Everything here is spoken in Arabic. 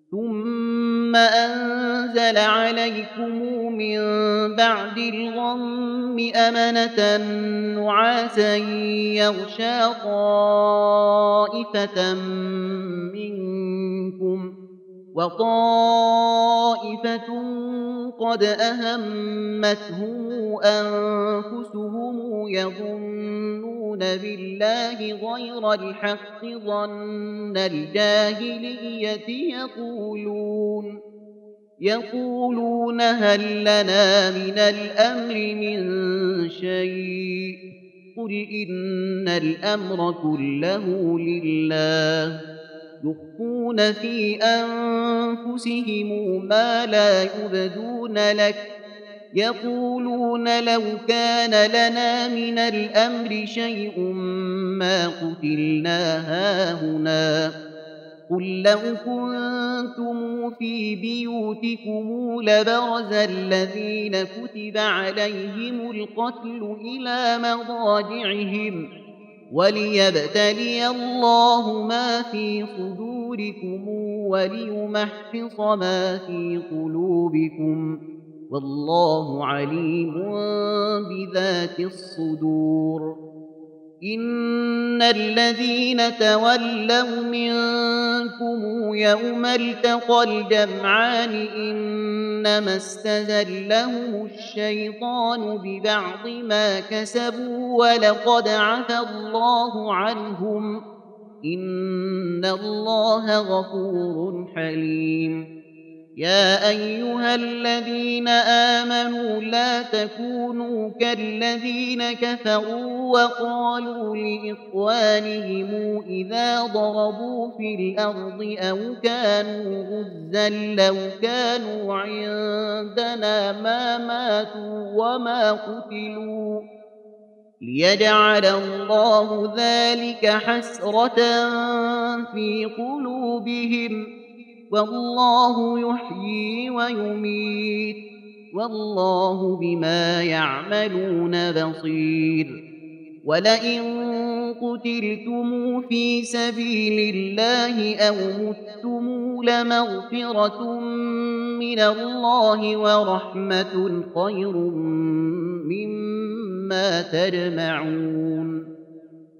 ثم أنزل عليكم من بعد الغم أمنة نعاسا يغشى طائفة منكم وطائفة قد أهمتهم أنفسهم يظنون بالله غير الحق ظن الجاهلية يقولون هل لنا من الأمر من شيء قل إن الأمر كله لله يخفون في أنفسهم ما لا يبدون لك يقولون لو كان لنا من الأمر شيء ما قتلنا هاهنا قل لو كنتم في بيوتكم لبرز الذين كتب عليهم القتل إلى مضاجعهم وليبتلي الله ما في صدوركم وليمحص ما في قلوبكم والله عليم بذات الصدور إن الذين تولوا منكم يوم التقى الجمعان إنما استزلهم الشيطان ببعض ما كسبوا ولقد عفى الله عنهم إن الله غفور حليم يا أيها الذين آمنوا لا تكونوا كالذين كفروا وقالوا لإخوانهم إذا ضربوا في الأرض أو كانوا غزا لو كانوا عندنا ما ماتوا وما قتلوا ليجعل الله ذلك حسرة في قلوبهم والله يحيي ويميت والله بما يعملون بصير ولئن قتلتم في سبيل الله أو متم لمغفرة من الله ورحمة خير مما تجمعون